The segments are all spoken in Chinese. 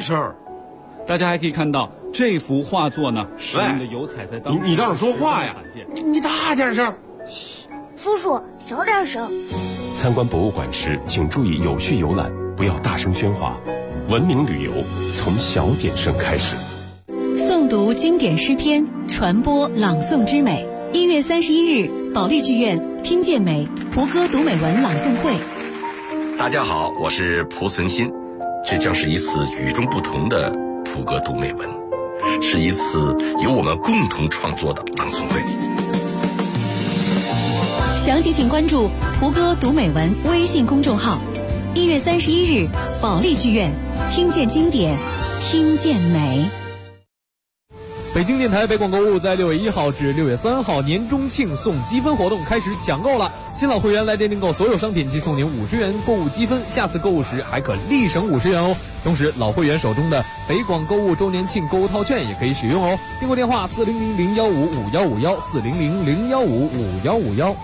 事儿。 大家还可以看到这幅画作呢，使用的油彩在当时你倒是说话呀！你大点声。 嘘，叔叔小点声。 参观博物馆时，请注意有序游览，不要大声喧哗。文明旅游从小点声开始。 诵读经典诗篇，传播朗诵之美。1月31日，保利剧院听见美蒲歌读美文朗诵会。 大家好，我是蒲存昕，这将是一次与众不同的蒲歌读美文，是一次由我们共同创作的朗诵会。 详情请关注蒲歌读美文微信公众号。1月31日，保利剧院听见经典，听见美。 北京电台北广购物在6月1号至6月3号年中庆送积分活动开始抢购了，新老会员来电订购所有商品即送您50元购物积分，下次购物时还可立省50元哦。同时老会员手中的北广购物周年庆购物套券也可以使用哦。订购电话40001551151 400015511。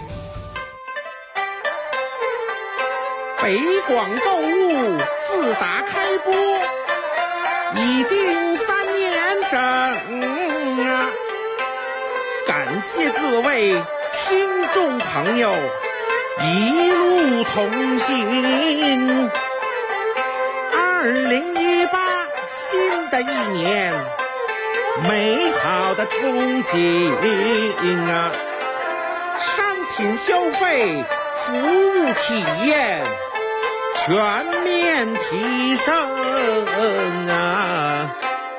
北广购物自打开播已经3年整啊，感谢各位听众朋友一路同行。2018新的一年，美好的憧憬啊，商品消费服务体验全面提升啊！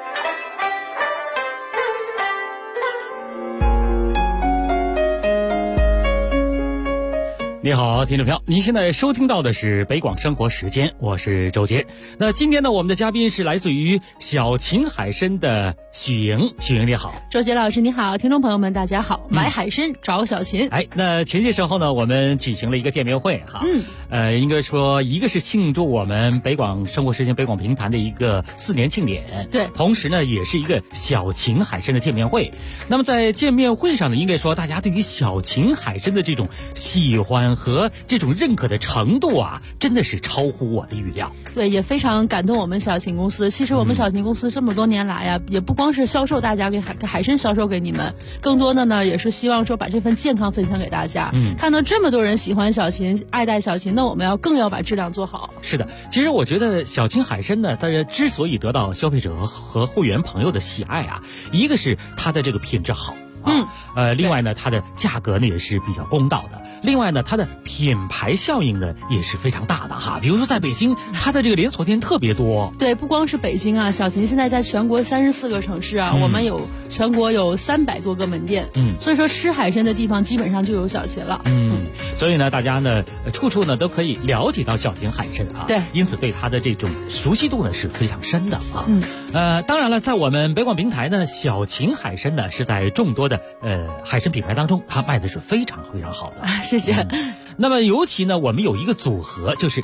你好，听众朋友，您现在收听到的是北广生活时间，我是周杰。那今天呢，我们的嘉宾是来自于小秦海参的许莹。许莹你好。 周杰老师你好，听众朋友们大家好。买海参找小秦。 那前些时候呢，我们举行了一个见面会哈。应该说一个是庆祝我们北广生活时间北广评弹的一个4年庆典， 对， 同时呢也是一个小秦海参的见面会。那么在见面会上呢，应该说大家对于小秦海参的这种喜欢和这种认可的程度啊，真的是超乎我的预料。 对，也非常感动我们小秦公司。其实我们小秦公司这么多年来呀，也不光是销售大家给海参销售给你们，更多的呢也是希望说把这份健康分享给大家。看到这么多人喜欢小秦，爱戴小秦，那我们更要把质量做好。 是的，其实我觉得小秦海参呢，它之所以得到消费者和会员朋友的喜爱啊，一个是它的这个品质好。另外呢，它的价格呢也是比较公道的。另外呢，它的品牌效应呢也是非常大的哈。比如说在北京，它的这个连锁店特别多。 对，不光是北京啊，小秦现在在全国34个城市啊，我们全国有300多个门店。所以说吃海参的地方基本上就有小秦了。 所以呢，大家呢处处呢都可以了解到小秦海参啊。 对， 因此对它的这种熟悉度呢是非常深的啊。当然了，在我们北广平台呢，小秦海参呢是在众多的海参品牌当中，它卖的是非常非常好的。 谢谢。 那么尤其呢，我们有一个组合，就是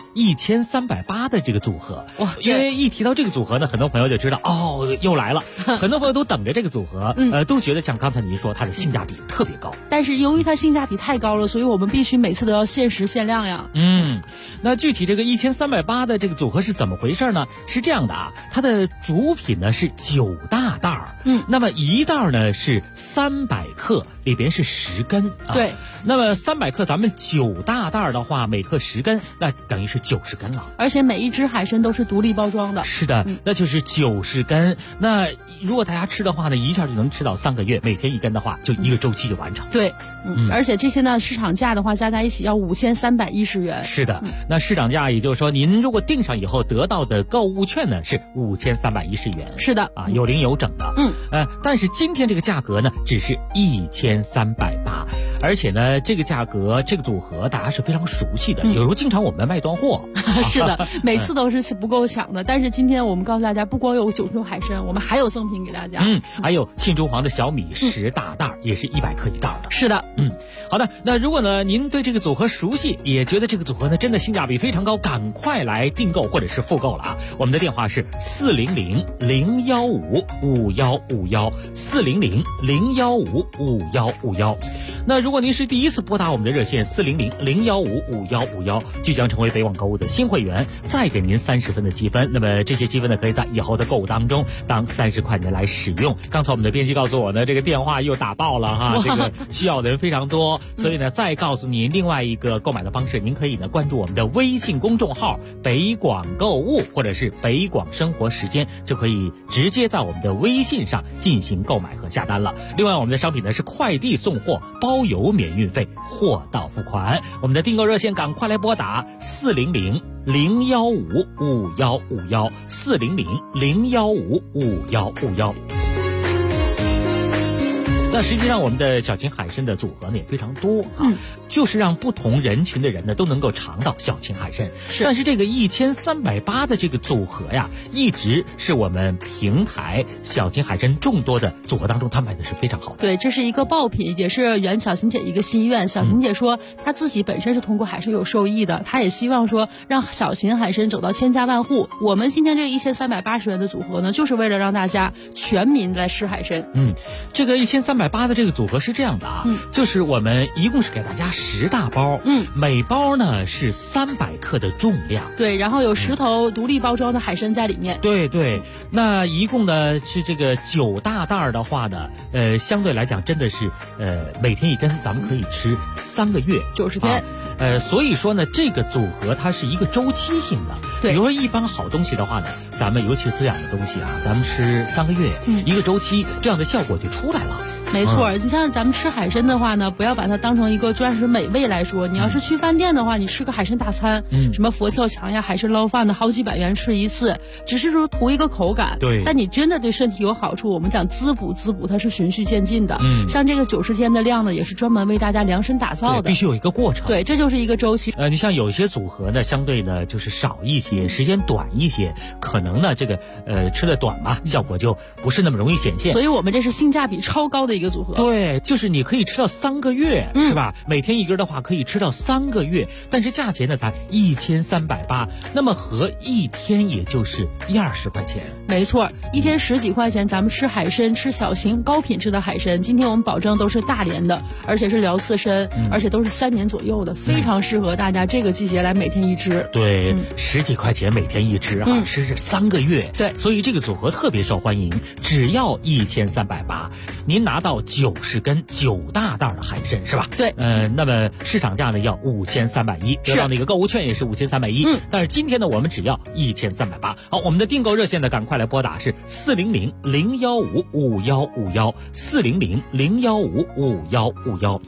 1380的这个组合。哇，因为一提到这个组合呢，很多朋友就知道又来了。很多朋友都等着这个组合，都觉得像刚才您说，它的性价比特别高。 但是由于它性价比太高了，所以我们必须每次都要限时限量呀。 那具体这个1380的这个组合是怎么回事呢？是这样的啊，它的主品呢是9大袋儿。那么一袋呢是300克，里边是10根啊。 对。 那么300克，咱们9大袋的话，每克10根，那等于是90根了。 而且每一只海参都是独立包装的。 是的，那就是90根。那如果大家吃的话呢，一下就能吃到3个月，每天1根的话，就1个周期就完成。 对，而且这些呢，市场价的话加在一起要5310元。 是的，那市场价也就是说，您如果订上以后得到的购物券呢是5310元。 是的， 啊，有零有整的。但是今天这个价格呢，只是1380，而且呢，这个价格这个组合大家是非常熟悉的，有时候经常我们卖断货。 是的，每次都是不够抢的。但是今天我们告诉大家，不光有9种海参，我们还有赠品给大家。 还有庆中黄的小米10大袋，也是100克一袋的。 是的， 好的。那如果呢您对这个组合熟悉，也觉得这个组合呢真的性价比非常高，赶快来订购或者是复购了啊！我们的电话是400-015-5151，400-015-5151。 那如果您是第一次拨打我们的热线400-015-5151，即将成为北网购物的新会员，再给您30分的积分。那么这些积分呢，可以在以后的购物当中当30块钱来使用。刚才我们的编辑告诉我呢，这个电话又打爆了哈，这个需要的人非常多，所以呢，再告诉您另外一个购买的方式，您可以呢关注我们的微信公众号北广购物或者是北广生活时间，就可以直接在我们的微信上进行购买和下单了。另外我们的商品呢是快递送货，包邮免运费，货到付款。我们的订购热线赶快来拨打400-015-5151 400-015-5151。那实际上我们的小秦海参的组合呢也非常多啊，就是让不同人群的人呢都能够尝到小秦海参。但是这个1380的这个组合呀，一直是我们平台小秦海参众多的组合当中，他卖的是非常好的。 对，这是一个爆品，也是圆小秦姐一个心愿。小秦姐说，她自己本身是通过海参有受益的，她也希望说让小秦海参走到千家万户。我们今天这1380元的组合呢，就是为了让大家全民来吃海参。 这个1380的这个组合是这样的啊，就是我们一共是给大家10大包，每包呢是300克的重量， 对，然后有10头独立包装的海参在里面， 对，那一共呢是这个9大袋的话呢，相对来讲真的是每天一根，咱们可以吃3个月 ，90天。 所以说呢，这个组合它是一个周期性的。 对， 比如说一般好东西的话呢，咱们尤其是滋养的东西啊，咱们吃3个月，一个周期，这样的效果就出来了。 没错，你像咱们吃海参的话呢，不要把它当成一个专属美味来说。你要是去饭店的话，你吃个海参大餐，什么佛跳墙呀、海参捞饭的，好几百元吃一次，只是说图一个口感。 对， 但你真的对身体有好处，我们讲滋补，它是循序渐进的。像这个90天的量呢，也是专门为大家量身打造的， 必须有一个过程。 对，这就是一个周期。 你像有些组合呢，相对呢就是少一些，时间短一些，可能呢这个吃的短嘛，效果就不是那么容易显现。 所以我们这是性价比超高的一个组合。 对，就是你可以吃到3个月，是吧？每天一根的话可以吃到3个月，但是价钱呢才1380，那么合一天也就是20块钱。 没错，一天10几块钱，咱们吃海参，吃小型高品质的海参。今天我们保证都是大连的，而且是辽刺参，而且都是3年左右的，非常适合大家这个季节来每天一只。 对，10几块钱每天一只啊，吃3个月。 对， 所以这个组合特别受欢迎，只要1380，您拿到90根9大袋的海参是吧？ 对， 那么市场价呢要5310，得到那个购物券也是5310。但是今天呢，我们只要1380。好，我们的订购热线呢，赶快来拨打是400-015-5151 400-015-5151。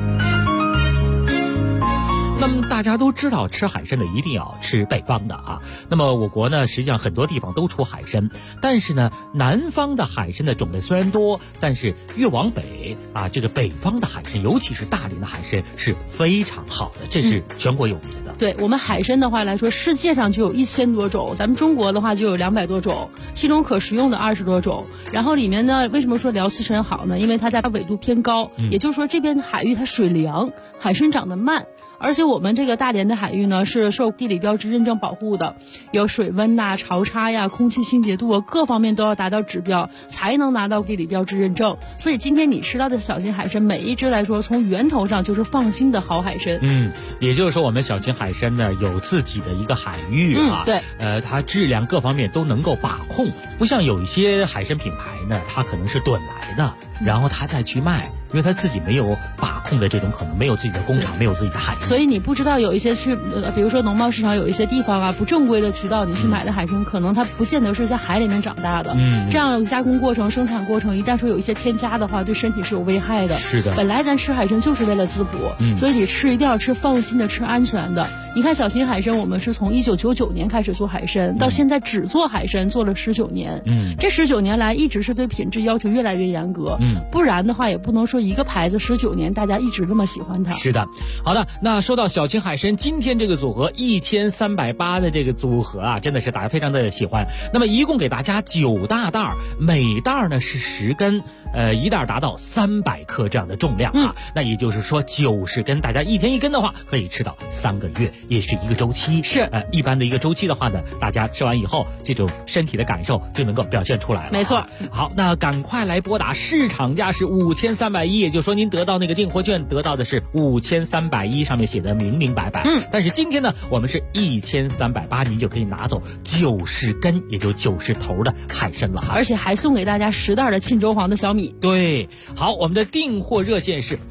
那么大家都知道，吃海参的一定要吃北方的啊。那么我国呢，实际上很多地方都出海参，但是呢，南方的海参的种类虽然多，但是越往北啊，这个北方的海参，尤其是大连的海参是非常好的，这是全国有名的。 对，我们海参的话来说，世界上就有1000多种，咱们中国的话就有200多种，其中可食用的20多种。然后里面呢，为什么说辽刺参好呢？因为它在纬度偏高，也就是说这边的海域它水凉，海参长得慢。而且我们这个大连的海域呢，是受地理标志认证保护的，有水温呐、潮差呀、空气清洁度啊，各方面都要达到指标，才能拿到地理标志认证。所以今天你吃到的小秦海参，每一只来说，从源头上就是放心的好海参。 也就是说，我们小秦海参呢有自己的一个海域啊， 对， 它质量各方面都能够把控，不像有一些海参品牌呢，它可能是趸来的，然后它再去卖。因为他自己没有把控的这种可能，没有自己的工厂，没有自己的海域， 所以你不知道有一些去，比如说农贸市场有一些地方啊，不正规的渠道，你去买的海参，可能它不见得是在海里面长大的。这样加工过程、生产过程，一旦说有一些添加的话，对身体是有危害的。 是的， 本来咱吃海参就是为了滋补，所以你吃一定要吃放心的、吃安全的。你看小秦海参，我们是从1999年开始做海参，到现在只做海参做了19年。这19年来一直是对品质要求越来越严格。不然的话也不能说一个牌子19年大家一直那么喜欢它。 是的，好的，那说到小秦海参，今天这个组合1380的这个组合啊，真的是大家非常的喜欢。那么一共给大家9大袋，每袋呢是10根，一袋达到300克这样的重量啊。那也就是说90根，大家一天一根的话，可以吃到3个月，也是一个周期。 是， 一般的一个周期的话呢，大家吃完以后，这种身体的感受就能够表现出来了。 没错。 好，那赶快来拨打，市场价是5310。 1，也就是说您得到那个订货券得到的是5310，上面写的明明白白。但是今天呢，我们是1380，您就可以拿走90根，也就90头的海参了， 而且还送给大家10袋的沁州黄的小米。 对，好，我们的订货热线是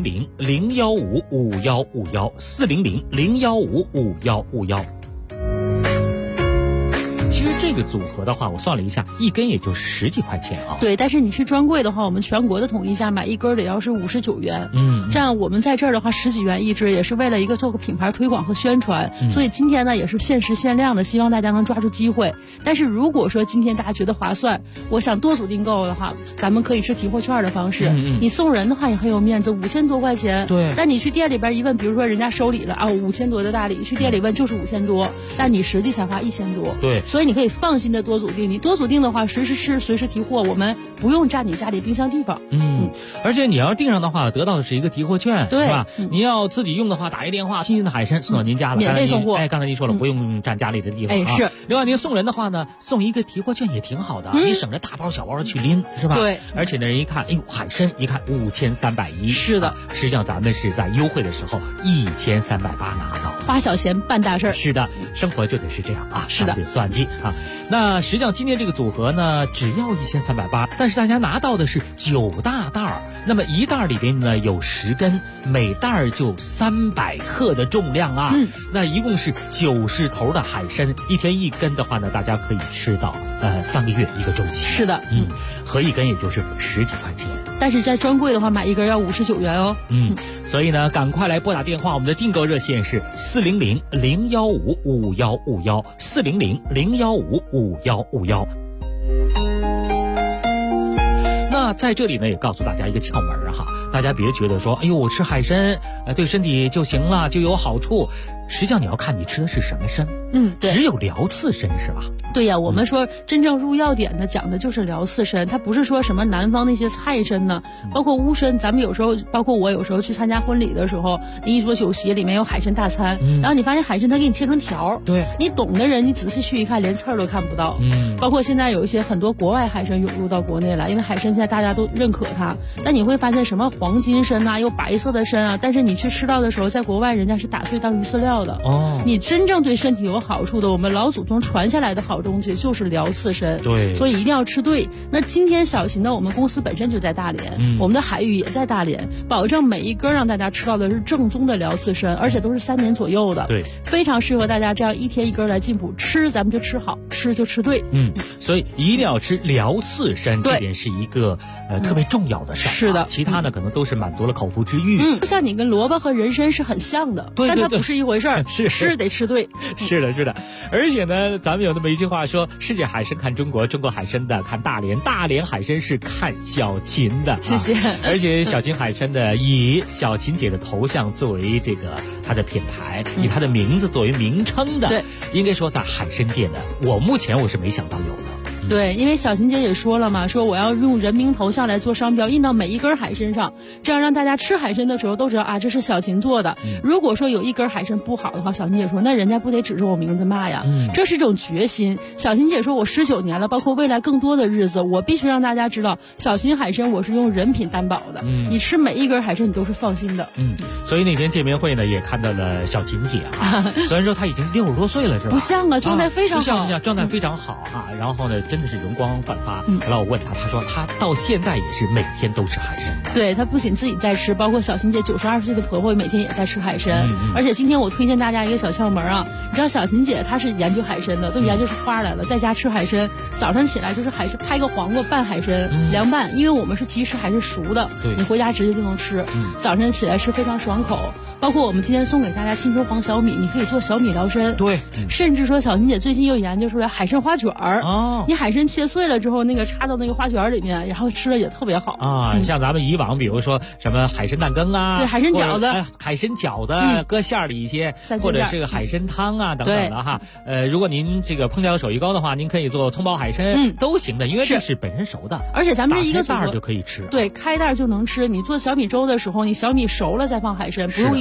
400-015-5151，400-015-5151。其实这个组合的话，我算了一下，一根也就10几块钱啊。 对，但是你去专柜的话，我们全国的统一价买一根得要是59元。这样我们在这儿的话10几元一支，也是为了一个做个品牌推广和宣传。所以今天呢，也是限时限量的，希望大家能抓住机会。但是如果说今天大家觉得划算，我想多组订购的话，咱们可以吃提货券的方式。你送人的话也很有面子，5000多块钱。 对。 但你去店里边一问，比如说人家收礼了啊，5000多的大礼，去店里问就是5000多，但你实际才花1000多。 对。 所以你可以放心的多组订，你多组订的话，随时吃，随时提货，我们不用占你家里冰箱地方。 而且你要订上的话，得到的是一个提货券， 对， 是吧？你要自己用的话，打一电话，新鲜的海参送到您家了， 免费送货。 刚才您说了，不用占家里的地方啊。 是。 另外您送人的话呢，送一个提货券也挺好的，你省着大包小包的去拎，是吧？ 对。 而且呢，人一看，哎呦，海参一看5310， 是的。 实际上咱们是在优惠的时候1380拿到， 花小钱办大事儿。 是的，生活就得是这样啊， 是的， 得算计啊。那实际上今天这个组合呢，只要1380，但是大家拿到的是9大袋儿，那么一袋里边呢有10根，每袋就300克的重量啊。那一共是90头的海参，一天1根的话呢，大家可以吃到3个月一个周期。 是的， 合一根也就是10几块钱。 但是在专柜的话，买一根要59元哦。 所以呢，赶快来拨打电话，我们的订购热线是400-015-5151，400-015-5151。那在这里呢，也告诉大家一个窍门哈，大家别觉得说，哎呦，我吃海参，对身体就行了，就有好处。实际上你要看你吃的是什么参， 对， 只有辽刺参是吧？ 对呀，我们说真正入药典的讲的就是辽刺参，它不是说什么南方那些菜参呢，包括乌参，咱们有时候，包括我有时候去参加婚礼的时候，一桌酒席里面有海参大餐，然后你发现海参它给你切成条， 对， 你懂的人你仔细去一看，连刺儿都看不到。包括现在有一些很多国外海参涌入到国内来，因为海参现在大家都认可它，但你会发现什么黄金参啊，有白色的参啊，但是你去吃到的时候，在国外人家是打碎当鱼饲料的。你真正对身体有好处的，我们老祖宗传下来的好东西就是辽刺参。 对， 所以一定要吃对。那今天小秦呢，我们公司本身就在大连，我们的海域也在大连，保证每一根让大家吃到的是正宗的辽刺参，而且都是3年左右的， 对， 非常适合大家这样一天一根来进补。吃咱们就吃好，吃就吃对。 所以一定要吃辽刺参，这点是一个特别重要的事儿。 是的， 其他呢可能都是满足了口腹之欲。 就像你跟萝卜和人参是很像的， 对， 但它不是一回事儿。吃得吃对。 是的，是的。而且呢，咱们有那么一句话说，世界海参看中国，中国海参的看大连，大连海参是看小秦的。 谢谢。 而且小秦海参的以小秦姐的头像作为这个它的品牌，以它的名字作为名称的， 对， 应该说在海参界呢，目前我是没想到有的。 对，因为小秦姐也说了嘛，说我要用人名头像来做商标，印到每一根海参上，这样让大家吃海参的时候都知道啊，这是小秦做的。如果说有一根海参不好的话，小秦姐说那人家不得指着我名字骂呀。这是一种决心。小秦姐说我19年了，包括未来更多的日子，我必须让大家知道，小秦海参我是用人品担保的。你吃每一根海参你都是放心的。 所以那天见面会呢，也看到了小秦姐啊，虽然说她已经60多岁了，是吧？ 不像啊，状态非常好， 状态非常好啊。然后呢，真的是容光焕发。后来我问她，她说她到现在也是每天都吃海参。 对，她不仅自己在吃，包括小秦姐92岁的婆婆每天也在吃海参。而且今天我推荐大家一个小窍门啊，你知道小秦姐她是研究海参的，都研究出花来了，在家吃海参，早上起来就是海参拍个黄瓜拌海参，凉拌，因为我们是即食还是熟的，你回家直接就能吃。早上起来吃非常爽口。包括我们今天送给大家沁州黄小米，你可以做小米辽参。 对， 甚至说小秦姐最近又研究出来海参花卷儿。你海参切碎了之后，那个插到那个花卷里面，然后吃了也特别好啊。像咱们以往比如说什么海参蛋羹啊， 对，海参饺子， 海参饺子搁馅里一些，或者是个海参汤啊等等的哈。如果您这个烹调手艺高的话，您可以做葱爆海参，都行的，因为这是本身熟的， 而且咱们这一个袋就可以吃。 对，开袋就能吃。你做小米粥的时候，你小米熟了再放海参，不用一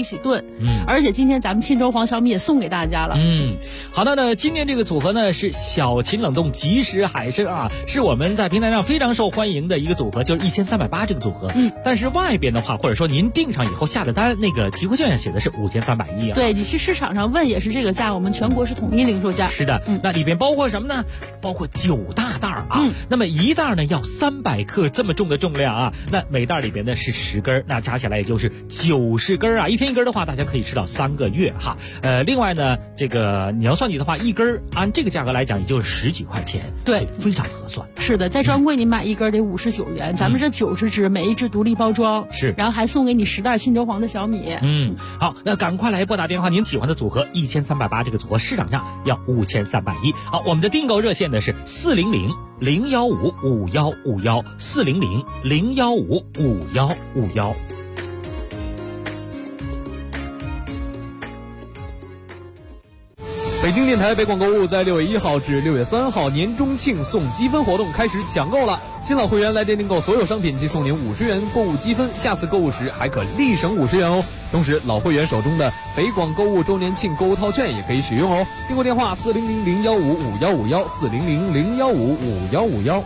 起炖。而且今天咱们沁州黄小米也送给大家了。 好的呢，今天这个组合呢是小秦冷冻即食海参啊，是我们在平台上非常受欢迎的一个组合，就是1380这个组合。但是外边的话，或者说您订上以后下的单，那个提货券上写的是5310啊。 对，你去市场上问也是这个价，我们全国是统一零售价。 是的，那里边包括什么呢？包括9大袋啊。那么一袋呢要300克这么重的重量啊，那每袋里边呢是10根，那加起来也就是90根啊。一天一根的话，大家可以吃到3个月哈。另外呢，这个你要算计的话，一根按这个价格来讲，也就是10几块钱， 对， 非常合算。 是的，在专柜你买一根得59元，咱们这90只，每一只独立包装， 是， 然后还送给你10袋沁州黄的小米。 好，那赶快来拨打电话，您喜欢的组合1380这个组合市场上要5310。好，我们的订购热线呢是400-015-5151，400-015-5151。 北京电台北广购物在6月1号至6月3号年中庆送积分活动开始抢购了，新老会员来电订购所有商品即送您50元购物积分，下次购物时还可立省50元哦。同时老会员手中的北广购物周年庆购物套券也可以使用哦。订购电话400-015-5151，400-015-5151。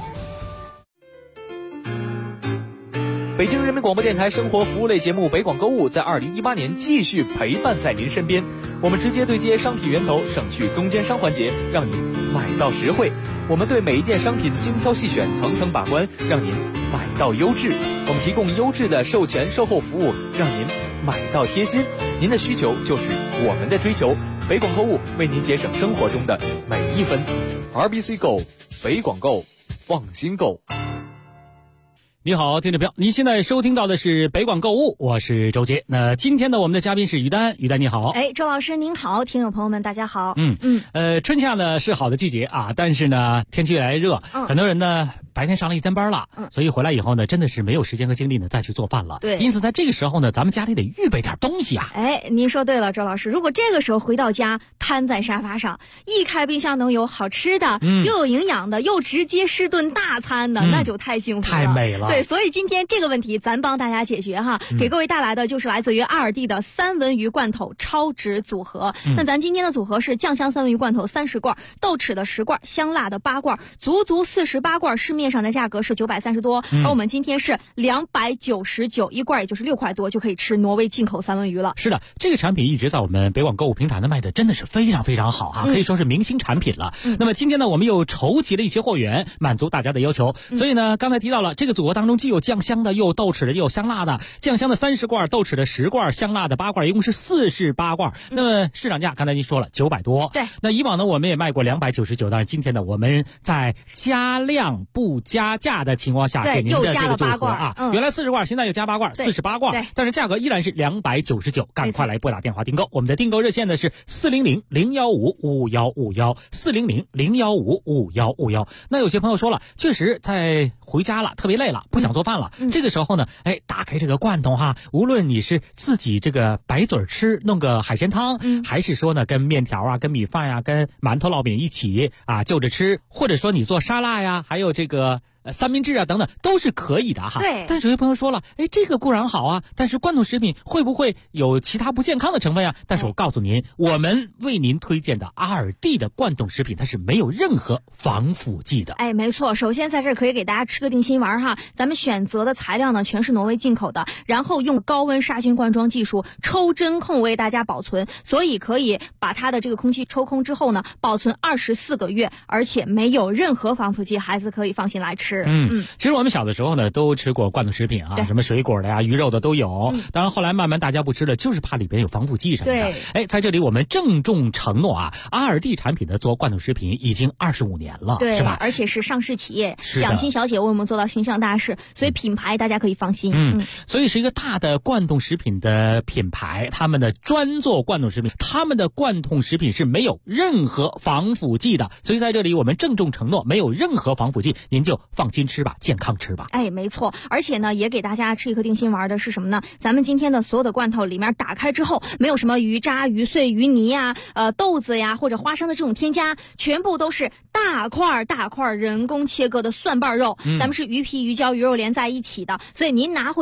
北京人民广播电台生活服务类节目北广购物在2018年继续陪伴在您身边，我们直接对接商品源头，省去中间商环节，让您买到实惠。我们对每一件商品精挑细选，层层把关，让您买到优质。我们提供优质的售前售后服务，让您买到贴心。您的需求就是我们的追求，北广购物为您节省生活中的每一分。RBC 购，北广购，放心购。 你好，听众朋友，您现在收听到的是北广购物，我是周杰。那今天呢，我们的嘉宾是于丹，于丹你好。 周老师您好，听友朋友们大家好。 春夏呢是好的季节啊，但是呢天气越来越热，很多人呢白天上了一天班了，所以回来以后呢，真的是没有时间和精力呢再去做饭了。 对， 因此在这个时候呢，咱们家里得预备点东西啊。 您说对了，周老师，如果这个时候回到家，瘫在沙发上，一开冰箱能有好吃的，又有营养的，又直接是顿大餐的，那就太幸福了， 太美了。 对，所以今天这个问题咱帮大家解决哈，给各位带来的就是来自于阿尔蒂的3文鱼罐头超值组合。那咱今天的组合是酱香3文鱼罐头30罐，豆豉的10罐，香辣的8罐，足48罐，市面上的价格是930多，而我们今天是299一罐，也就是6块多就可以吃挪威进口3文鱼了。 是的，这个产品一直在我们北广购物平台呢卖的真的是非常非常好哈，可以说是明星产品了。那么今天呢，我们又筹集了一些货源，满足大家的要求。所以呢，刚才提到了这个组合当中既有酱香的，又有豆豉的，又有香辣的。酱香的30罐，豆豉的10罐，香辣的8罐，一共是48罐。那么市场价刚才您说了900多。 对。 那以往呢，我们也卖过299，但是今天呢，我们在加量不加价的情况下给您的这个组合啊，原来40罐，现在又加8罐，48罐，但是价格依然是299，赶快来拨打电话订购。我们的订购热线呢是400-015-5151，400-015-5151。那有些朋友说了，确实在回家了，特别累了，不想做饭了。这个时候呢，打开这个罐头哈，无论你是自己这个白嘴吃，弄个海鲜汤，还是说呢跟面条啊、跟米饭呀、跟馒头烙饼一起啊就着吃，或者说你做沙拉呀，还有这个三明治啊等等都是可以的哈。 对。 但是有些朋友说了，这个固然好啊，但是罐头食品会不会有其他不健康的成分呀？但是我告诉您，我们为您推荐的阿尔蒂的罐头食品，它是没有任何防腐剂的。 没错，首先在这儿可以给大家吃个定心丸哈，咱们选择的材料呢全是挪威进口的，然后用高温杀菌灌装技术抽真空为大家保存，所以可以把它的这个空气抽空之后呢，保存24个月，而且没有任何防腐剂，孩子可以放心来吃。 其实我们小的时候呢都吃过罐头食品啊，什么水果的呀、鱼肉的都有。当然后来慢慢大家不吃了，就是怕里边有防腐剂什么的。在这里我们郑重承诺啊，阿尔蒂产品的做罐头食品已经25年了， 对， 是吧？ 而且是上市企业，蒋欣小姐为我们做到形象大事，所以品牌大家可以放心。 所以是一个大的罐头食品的品牌，他们的专做罐头食品，他们的罐头食品是没有任何防腐剂的。所以在这里我们郑重承诺，没有任何防腐剂，您就放心吃吧，健康吃吧。 没错，而且呢也给大家吃一颗定心丸的是什么呢？咱们今天的所有的罐头里面打开之后，没有什么鱼渣、鱼碎、鱼泥呀、豆子呀或者花生的这种添加，全部都是大块人工切割的蒜瓣肉，咱们是鱼皮、鱼胶、鱼肉连在一起的，所以您拿回去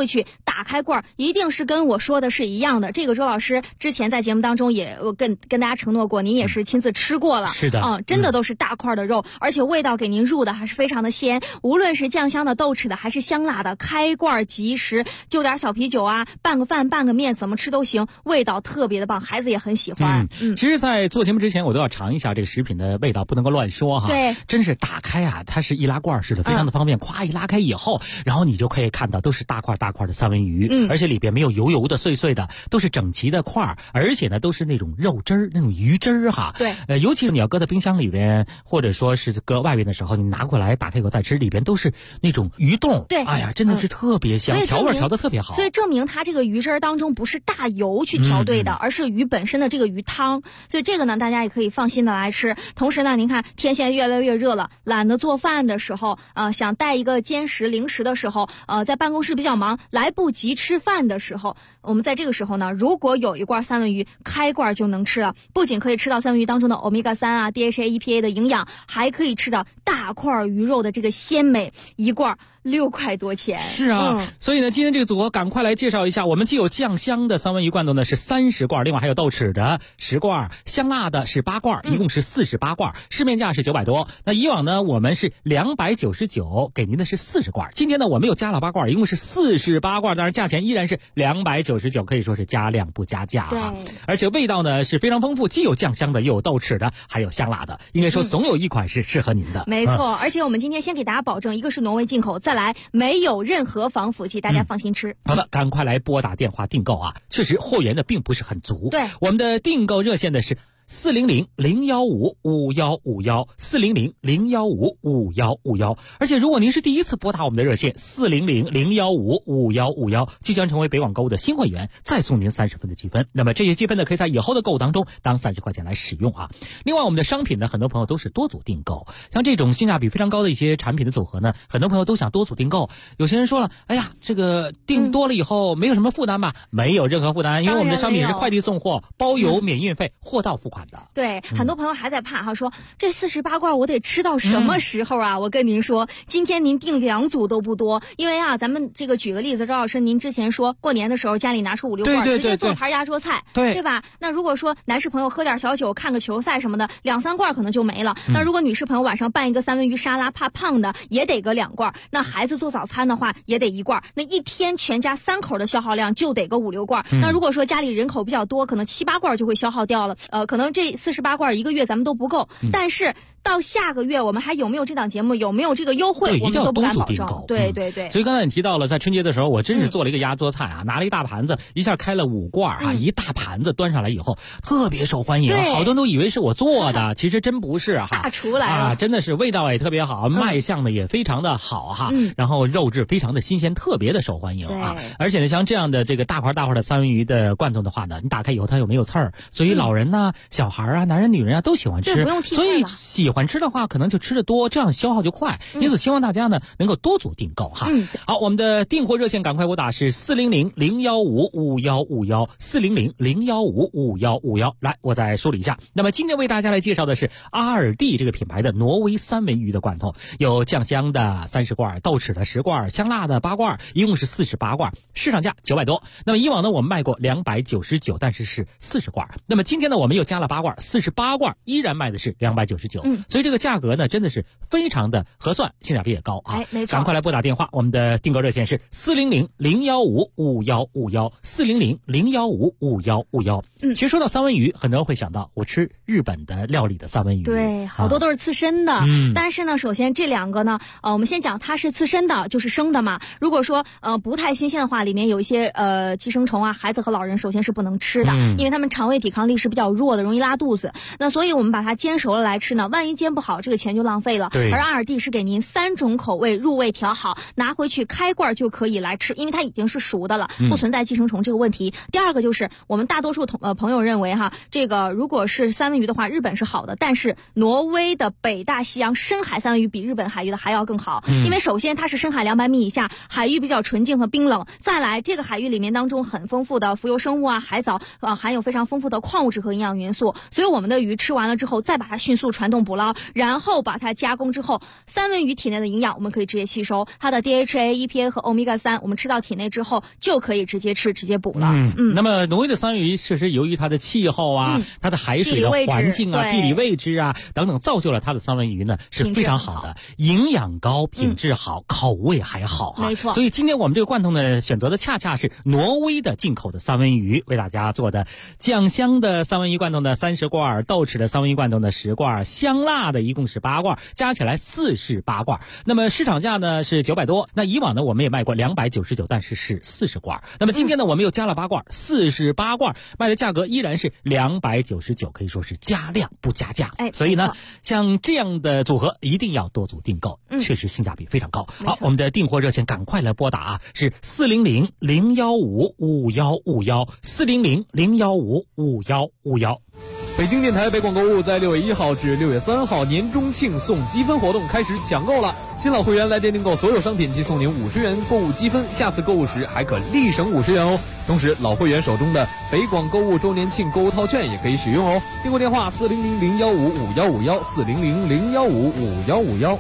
打开罐一定是跟我说的是一样的。这个周老师之前在节目当中也跟大家承诺过，您也是亲自吃过了。 是的， 真的都是大块的肉，而且味道给您入的还是非常的鲜。无论是酱香的、豆豉的，还是香辣的，开罐即食，就点小啤酒啊，拌个饭、拌个面，怎么吃都行，味道特别的棒，孩子也很喜欢。 其实，在做节目之前，我都要尝一下这个食品的味道，不能够乱说哈。 对， 真是打开啊，它是易拉罐似的，非常的方便。咵一拉开以后，然后你就可以看到都是大块大块的三文鱼，而且里边没有油油的、碎碎的，都是整齐的块，而且呢都是那种肉汁儿、那种鱼汁儿哈。 对， 尤其是你要搁在冰箱里边，或者说是搁外边的时候，你拿过来打开以后再吃，里边都是那种鱼冻。 对， 哎呀，真的是特别香，调味调得特别好。 所以证明它这个鱼汁当中不是大油去调对的，而是鱼本身的这个鱼汤。所以这个呢，大家也可以放心的来吃。同时呢，您看天现在越来越热了，懒得做饭的时候，想带一个兼食零食的时候，在办公室比较忙，来不及吃饭的时候，我们在这个时候呢，如果有一罐三文鱼，开罐就能吃了。不仅可以吃到三文鱼当中的欧米伽3啊、DHA、EPA 的营养，还可以吃到大块鱼肉的这个鲜美，一罐6块多钱。 是啊，所以呢，今天这个组合赶快来介绍一下。我们既有酱香的三文鱼罐头呢是30罐，另外还有豆豉的10罐，香辣的是8罐，一共是48罐，市面价是900多。那以往呢，我们是299，给您的是40罐。今天呢，我们又加了8罐，一共是48罐，当然价钱依然是299，可以说是加量不加价哈。而且味道呢是非常丰富，既有酱香的，又有豆豉的，还有香辣的，应该说总有一款是适合您的。 没错，而且我们今天先给大家保证，一个是挪威进口，再来没有任何防腐剂，大家放心吃。 好的，赶快来拨打电话订购啊！确实货源的并不是很足。 对， 我们的订购热线的是400-015-5151，400-015-5151。而且如果您是第一次拨打我们的热线400-015-5151，即将成为北广购物的新会员，再送您30分的积分。那么这些积分呢，可以在以后的购物当中当30块钱来使用啊。另外，我们的商品呢，很多朋友都是多组订购，像这种性价比非常高的一些产品的组合呢，很多朋友都想多组订购。有些人说了，哎呀，这个订多了以后没有什么负担吧？没有任何负担，因为我们的商品是快递送货，包邮免运费，货到付款。 对，很多朋友还在怕哈，说这48罐我得吃到什么时候啊？我跟您说，今天您订2组都不多，因为啊，咱们这个举个例子，周老师，您之前说过年的时候家里拿出5-6罐，直接做盘压桌菜，对吧？那如果说男士朋友喝点小酒，看个球赛什么的，2-3罐可能就没了。那如果女士朋友晚上拌一个三文鱼沙拉，怕胖的也得个2罐。那孩子做早餐的话也得1罐。那一天全家3口的消耗量就得个5-6罐。那如果说家里人口比较多，可能7-8罐就会消耗掉了。可能这48罐1个月咱们都不够，但是到下个月我们还有没有这档节目，有没有这个优惠，我们都不敢保证。对对对。 所以刚才你提到了，在春节的时候，我真是做了一个压桌菜啊，拿了一大盘子，一下开了5罐啊，一大盘子端上来以后，特别受欢迎，好多人都以为是我做的，其实真不是哈。 大厨来了啊，真的是味道也特别好，卖相呢也非常的好哈，然后肉质非常的新鲜，特别的受欢迎啊。而且呢，像这样的这个大块的三文鱼的罐头的话呢，你打开以后它又没有刺儿，所以老人呐、小孩啊、男人女人啊都喜欢吃，所以喜欢吃的话可能就吃得多，这样消耗就快。因此希望大家呢能够多组订购哈。好，我们的订货热线赶快拨打是400-015-5151，400-015-5151。来，我再梳理一下。那么今天为大家来介绍的是阿尔蒂这个品牌的挪威三文鱼的罐头，有酱香的30罐，豆豉的10罐，香辣的8罐，一共是48罐，市场价900多。那么以往呢我们卖过299，但是是40罐。那么今天呢我们又加了8罐，48罐依然卖的是299。所以这个价格呢真的是非常的合算，性价比也高啊。 没错。 赶快来拨打电话，我们的订购热线是400-015-5151，400-015-5151。其实说到三文鱼，很多人会想到我吃日本的料理的三文鱼， 对，好多都是刺身的。但是呢，首先这2个呢，我们先讲它是刺身的，就是生的嘛。如果说不太新鲜的话，里面有一些寄生虫啊，孩子和老人首先是不能吃的，因为他们肠胃抵抗力是比较弱的，容易拉肚子。那所以我们把它煎熟了来吃呢，万一煎不好，这个钱就浪费了。而阿尔蒂是给您3种口味入味调好，拿回去开罐就可以来吃，因为它已经是熟的了，不存在寄生虫这个问题。第二个就是我们大多数朋友认为哈，这个如果是三文鱼的话，日本是好的，但是挪威的北大西洋深海三文鱼比日本海域的还要更好，因为首先它是深海200米以下，海域比较纯净和冰冷，再来这个海域里面当中很丰富的浮游生物啊、海藻，含有非常丰富的矿物质和营养元素，所以我们的鱼吃完了之后再把它迅速传动捕捞了，然后把它加工之后，三文鱼体内的营养我们可以直接吸收，它的 DHA、EPA 和 Omega-3，我们吃到体内之后就可以直接吃，直接补了。 那么挪威的三文鱼确实由于它的气候啊、它的海水的环境啊、地理位置啊等等，造就了它的三文鱼呢是非常好的，营养高、品质好、口味还好没错。 所以今天我们这个罐头呢，选择的恰恰是挪威的进口的三文鱼，为大家做的酱香的三文鱼罐头呢30罐，豆豉的三文鱼罐头呢10罐，香辣的一共是8罐，加起来48罐。那么市场价呢是900多，那以往呢我们也卖过299，但是是40罐。那么今天呢我们又加了8罐，48罐，卖的价格依然是299，可以说是加量不加价。所以呢像这样的组合一定要多组订购，确实性价比非常高。好，我们的订货热线赶快来拨打啊，是400-015-5151，400-015-5151。 北京电台北广购物在6月1号至6月3号年中庆送积分活动开始抢购了，新老会员来电订购所有商品即送您50元购物积分，下次购物时还可立省50元哦。同时老会员手中的北广购物周年庆购物套券也可以使用哦。订购电话400-015-5151，400-015-5151。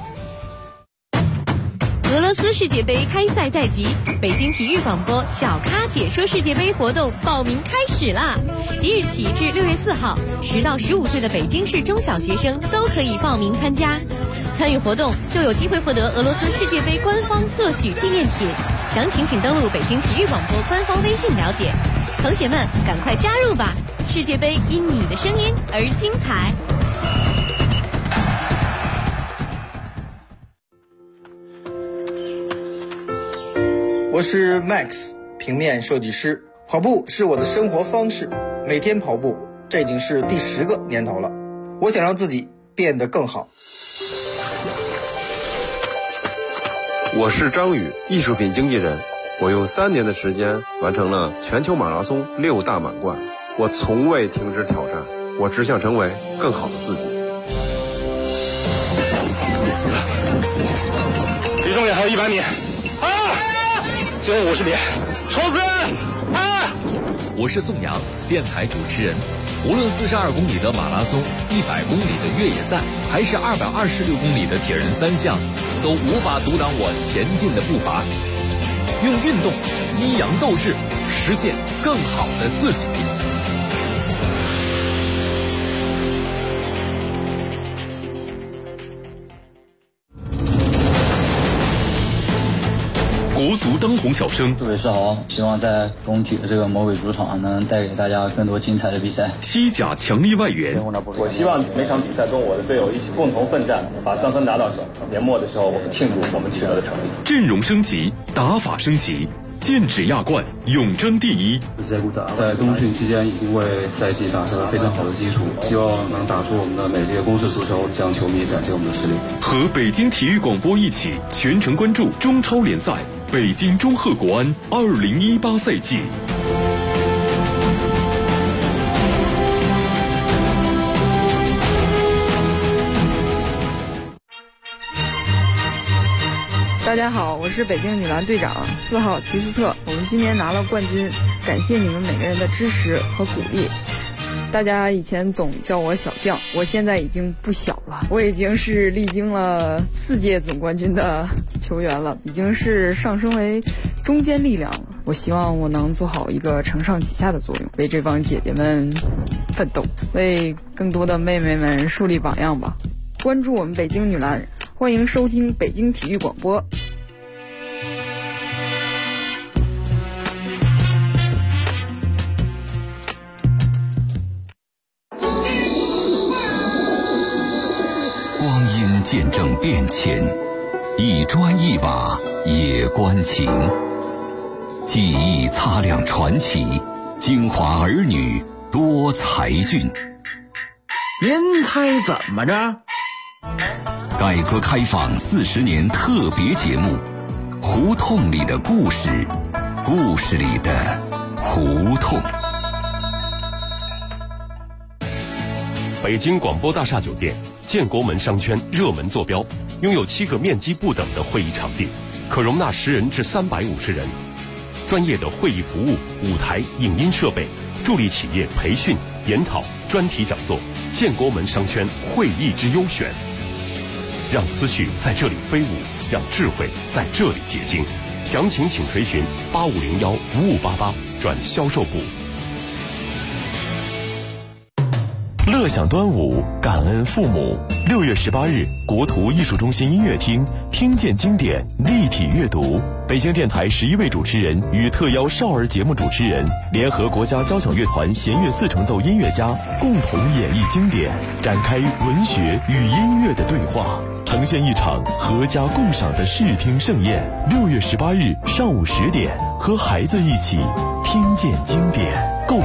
俄罗斯世界杯开赛在即，北京体育广播小咖解说世界杯活动报名开始啦！即日起至6月4号，10到15岁的北京市中小学生都可以报名参加。参与活动就有机会获得俄罗斯世界杯官方特许纪念品，详情请登录北京体育广播官方微信了解。同学们，赶快加入吧！世界杯因你的声音而精彩。 我是 Max， 平面设计师。跑步是我的生活方式，每天跑步，这已经是第10个年头了。我想让自己变得更好。 我是张宇，艺术品经纪人。我用3年的时间完成了全球马拉松6大满贯。我从未停止挑战，我只想成为更好的自己。 离终点还有100米。最后50米，冲刺！ 我是宋阳，电台主持人。无论42公里的马拉松、100公里的越野赛，还是226公里的铁人3项，都无法阻挡我前进的步伐。用运动激扬斗志，实现更好的自己。 国足当红小生， 各位是好，希望在工体的这个魔鬼主场能带给大家更多精彩的比赛。 西甲强力外援， 我希望每场比赛跟我的队友一起共同奋战，把3分拿到手。年末的时候，我们庆祝我们取得的成绩。 阵容升级，打法升级，剑指亚冠，永争第一。 在冬训期间已经为赛季打下了非常好的基础，希望能打出我们的美丽的攻势足球，向球迷展现我们的实力。 和北京体育广播一起全程关注中超联赛。北京中赫国安2018赛季。 大家好，我是北京女篮队长4号齐斯特，我们今年拿了冠军，感谢你们每个人的支持和鼓励。大家以前总叫我小将，我现在已经不小了，我已经是历经了4届总冠军的球员了，已经是上升为中坚力量了。我希望我能做好一个承上启下的作用，为这帮姐姐们奋斗，为更多的妹妹们树立榜样吧。关注我们北京女篮，欢迎收听北京体育广播。 见证变迁，一砖一瓦也关情。记忆擦亮传奇，精华儿女多才俊。 您猜怎么着？ 改革开放40年特别节目《胡同里的故事》，故事里的胡同。 北京广播大厦酒店建国门商圈热门坐标，拥有7个面积不等的会议场地，可容纳10人至350人。专业的会议服务、舞台、影音设备，助力企业培训、研讨、专题讲座， 建国门商圈会议之优选，让思绪在这里飞舞，让智慧在这里结晶。详情请垂询8501-5588转销售部。 乐享端午，感恩父母。6月18日，国图艺术中心音乐厅听见经典立体阅读，北京电台11位主持人与特邀少儿节目主持人联合国家交响乐团弦乐四重奏音乐家共同演绎经典，展开文学与音乐的对话，呈现一场合家共赏的视听盛宴。6月18日上午10点，和孩子一起听见经典。